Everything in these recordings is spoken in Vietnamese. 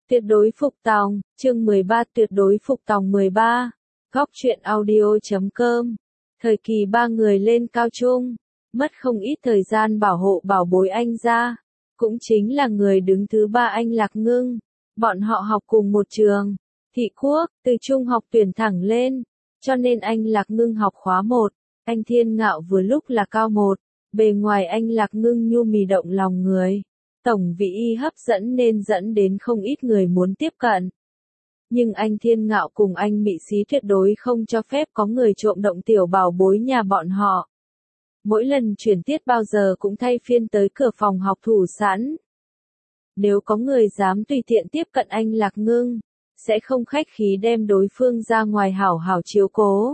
Tuyệt đối phục tòng, chương 13 tuyệt đối phục tòng 13. Góc truyện audio.com. Thời kỳ ba người lên cao trung, mất không ít thời gian bảo hộ bảo bối anh ra. Cũng chính là người đứng thứ ba anh Lạc Ngưng. Bọn họ học cùng một trường, Thị Quốc, từ trung học tuyển thẳng lên. Cho nên anh Lạc Ngưng học khóa 1, anh Thiên Ngạo vừa lúc là cao 1. Bề ngoài anh Lạc Ngưng nhu mì động lòng người. Tổng vị y hấp dẫn nên dẫn đến không ít người muốn tiếp cận. Nhưng anh Thiên Ngạo cùng anh Mị Xí tuyệt đối không cho phép có người trộm động tiểu bảo bối nhà bọn họ. Mỗi lần chuyển tiết bao giờ cũng thay phiên tới cửa phòng học thủ sẵn. Nếu có người dám tùy tiện tiếp cận anh Lạc Ngưng, sẽ không khách khí đem đối phương ra ngoài hảo hảo chiếu cố.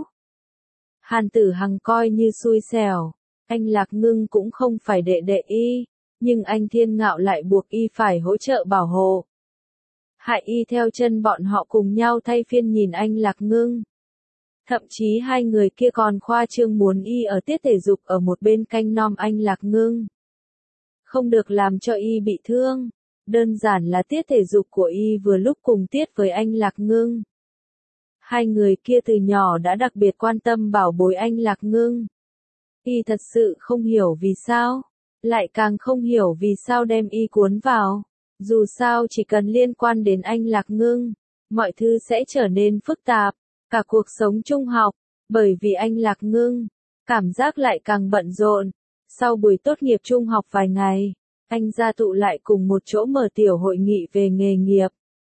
Hàn Tử Hằng coi như xui xẻo, anh Lạc Ngưng cũng không phải đệ đệ y. Nhưng anh Thiên Ngạo lại buộc y phải hỗ trợ bảo hộ. Hại y theo chân bọn họ cùng nhau thay phiên nhìn anh Lạc Ngưng. Thậm chí hai người kia còn khoa trương muốn y ở tiết thể dục ở một bên canh nom anh Lạc Ngưng. Không được làm cho y bị thương. Đơn giản là tiết thể dục của y vừa lúc cùng tiết với anh Lạc Ngưng. Hai người kia từ nhỏ đã đặc biệt quan tâm bảo bối anh Lạc Ngưng. Y thật sự không hiểu vì sao. Lại càng không hiểu vì sao đem y cuốn vào. Dù sao chỉ cần liên quan đến anh Lạc Ngưng, mọi thứ sẽ trở nên phức tạp, cả cuộc sống trung học, bởi vì anh Lạc Ngưng, cảm giác lại càng bận rộn. Sau buổi tốt nghiệp trung học vài ngày, anh ra tụ lại cùng một chỗ mở tiểu hội nghị về nghề nghiệp.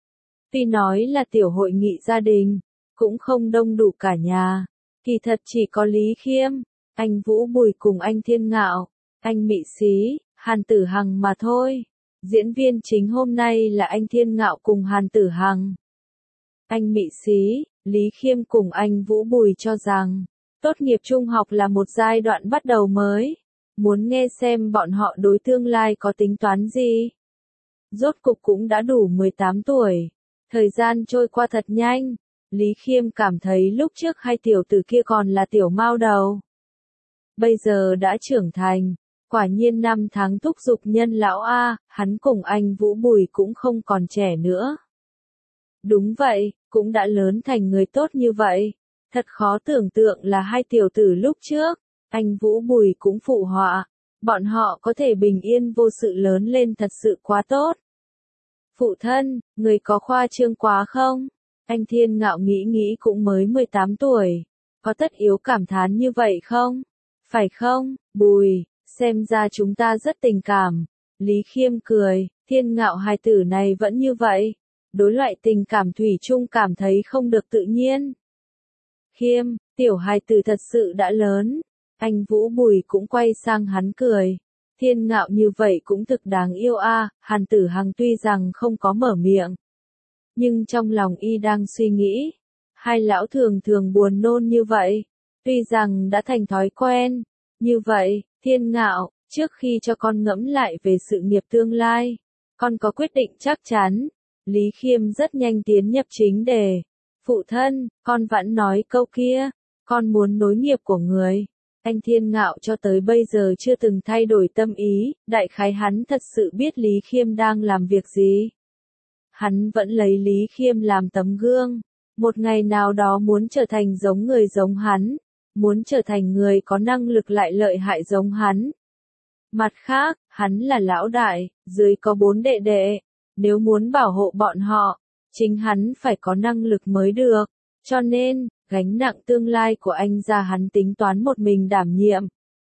Tuy nói là tiểu hội nghị gia đình, cũng không đông đủ cả nhà, kỳ thật chỉ có Lý Khiêm, anh Vũ Bùi cùng anh Thiên Ngạo, anh Mị Xí, Hàn Tử Hằng mà thôi. Diễn viên chính hôm nay là anh Thiên Ngạo cùng Hàn Tử Hằng. Anh Mị Xí, Lý Khiêm cùng anh Vũ Bùi cho rằng, tốt nghiệp trung học là một giai đoạn bắt đầu mới. Muốn nghe xem bọn họ đối tương lai có tính toán gì. Rốt cục cũng đã đủ 18 tuổi. Thời gian trôi qua thật nhanh. Lý Khiêm cảm thấy lúc trước hai tiểu tử kia còn là tiểu mao đầu. Bây giờ đã trưởng thành. Quả nhiên năm tháng thúc giục nhân lão A, hắn cùng anh Vũ Bùi cũng không còn trẻ nữa. Đúng vậy, cũng đã lớn thành người tốt như vậy. Thật khó tưởng tượng là hai tiểu tử lúc trước, anh Vũ Bùi cũng phụ họa. Bọn họ có thể bình yên vô sự lớn lên thật sự quá tốt. Phụ thân, người có khoa trương quá không? Anh Thiên Ngạo nghĩ cũng mới 18 tuổi. Có tất yếu cảm thán như vậy không? Phải không, Bùi? Xem ra chúng ta rất tình cảm. Lý Khiêm cười, Thiên Ngạo hài tử này vẫn như vậy. Đối loại tình cảm thủy chung cảm thấy không được tự nhiên. Khiêm, tiểu hài tử thật sự đã lớn. Anh Vũ Bùi cũng quay sang hắn cười. Thiên Ngạo như vậy cũng thực đáng yêu a. Hàn Tử Hằng tuy rằng không có mở miệng. Nhưng trong lòng y đang suy nghĩ. Hai lão thường thường buồn nôn như vậy. Tuy rằng đã thành thói quen. Như vậy, Thiên Ngạo, trước khi cho con ngẫm lại về sự nghiệp tương lai, con có quyết định chắc chắn. Lý Khiêm rất nhanh tiến nhập chính đề. Phụ thân, con vẫn nói câu kia, con muốn nối nghiệp của người. Anh Thiên Ngạo cho tới bây giờ chưa từng thay đổi tâm ý, đại khái hắn thật sự biết Lý Khiêm đang làm việc gì. Hắn vẫn lấy Lý Khiêm làm tấm gương, một ngày nào đó muốn trở thành giống người giống hắn. Muốn trở thành người có năng lực lại lợi hại giống hắn. Mặt khác, hắn là lão đại, dưới có 4 đệ đệ. Nếu muốn bảo hộ bọn họ, chính hắn phải có năng lực mới được. Cho nên, gánh nặng tương lai của anh gia hắn tính toán một mình đảm nhiệm.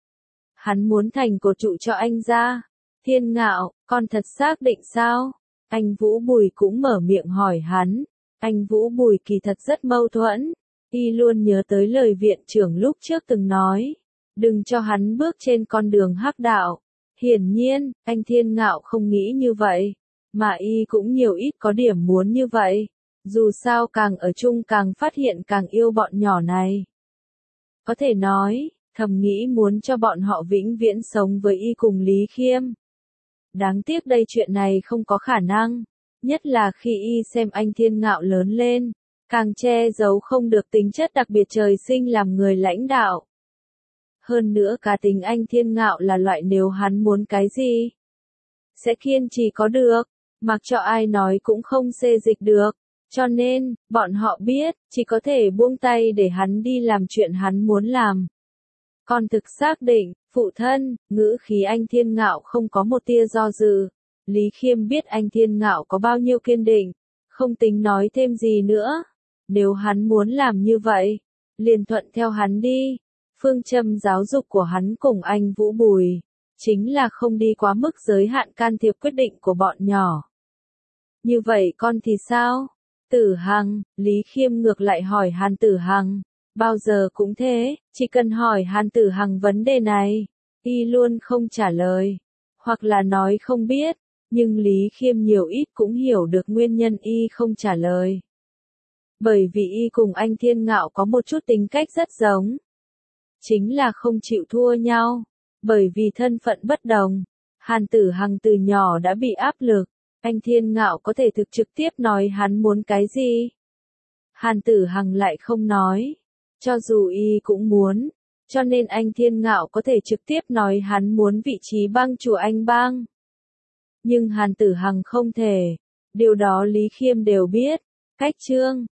Hắn muốn thành cột trụ cho anh gia. Thiên Ngạo, con thật xác định sao? Anh Vũ Bùi cũng mở miệng hỏi hắn. Anh Vũ Bùi kỳ thật rất mâu thuẫn. Y luôn nhớ tới lời viện trưởng lúc trước từng nói, đừng cho hắn bước trên con đường hắc đạo. Hiển nhiên, anh Thiên Ngạo không nghĩ như vậy, mà y cũng nhiều ít có điểm muốn như vậy. Dù sao càng ở chung càng phát hiện càng yêu bọn nhỏ này. Có thể nói, thầm nghĩ muốn cho bọn họ vĩnh viễn sống với y cùng Lý Khiêm. Đáng tiếc đây chuyện này không có khả năng, nhất là khi y xem anh Thiên Ngạo lớn lên. Càng che giấu không được tính chất đặc biệt trời sinh làm người lãnh đạo. Hơn nữa cá tính anh Thiên Ngạo là loại nếu hắn muốn cái gì, sẽ kiên trì có được. mặc cho ai nói cũng không xê dịch được. Cho nên, bọn họ biết, chỉ có thể buông tay để hắn đi làm chuyện hắn muốn làm. Còn thực xác định, phụ thân, ngữ khí anh Thiên Ngạo không có một tia do dự. Lý Khiêm biết anh Thiên Ngạo có bao nhiêu kiên định, không tính nói thêm gì nữa. Nếu hắn muốn làm như vậy, liền thuận theo hắn đi. Phương châm giáo dục của hắn cùng anh Vũ Bùi, chính là không đi quá mức giới hạn can thiệp quyết định của bọn nhỏ. Như vậy con thì sao? Tử Hằng, Lý Khiêm ngược lại hỏi Hàn Tử Hằng. Bao giờ cũng thế, chỉ cần hỏi Hàn Tử Hằng vấn đề này, y luôn không trả lời, hoặc là nói không biết, nhưng Lý Khiêm nhiều ít cũng hiểu được nguyên nhân y không trả lời. Bởi vì y cùng anh Thiên Ngạo có một chút tính cách rất giống. Chính là không chịu thua nhau, bởi vì thân phận bất đồng. Hàn Tử Hằng từ nhỏ đã bị áp lực, anh Thiên Ngạo có thể trực tiếp nói hắn muốn cái gì. Hàn Tử Hằng lại không nói, cho dù y cũng muốn, cho nên anh Thiên Ngạo có thể trực tiếp nói hắn muốn vị trí bang chủ anh bang. Nhưng Hàn Tử Hằng không thể, điều đó Lý Khiêm đều biết. Cách chương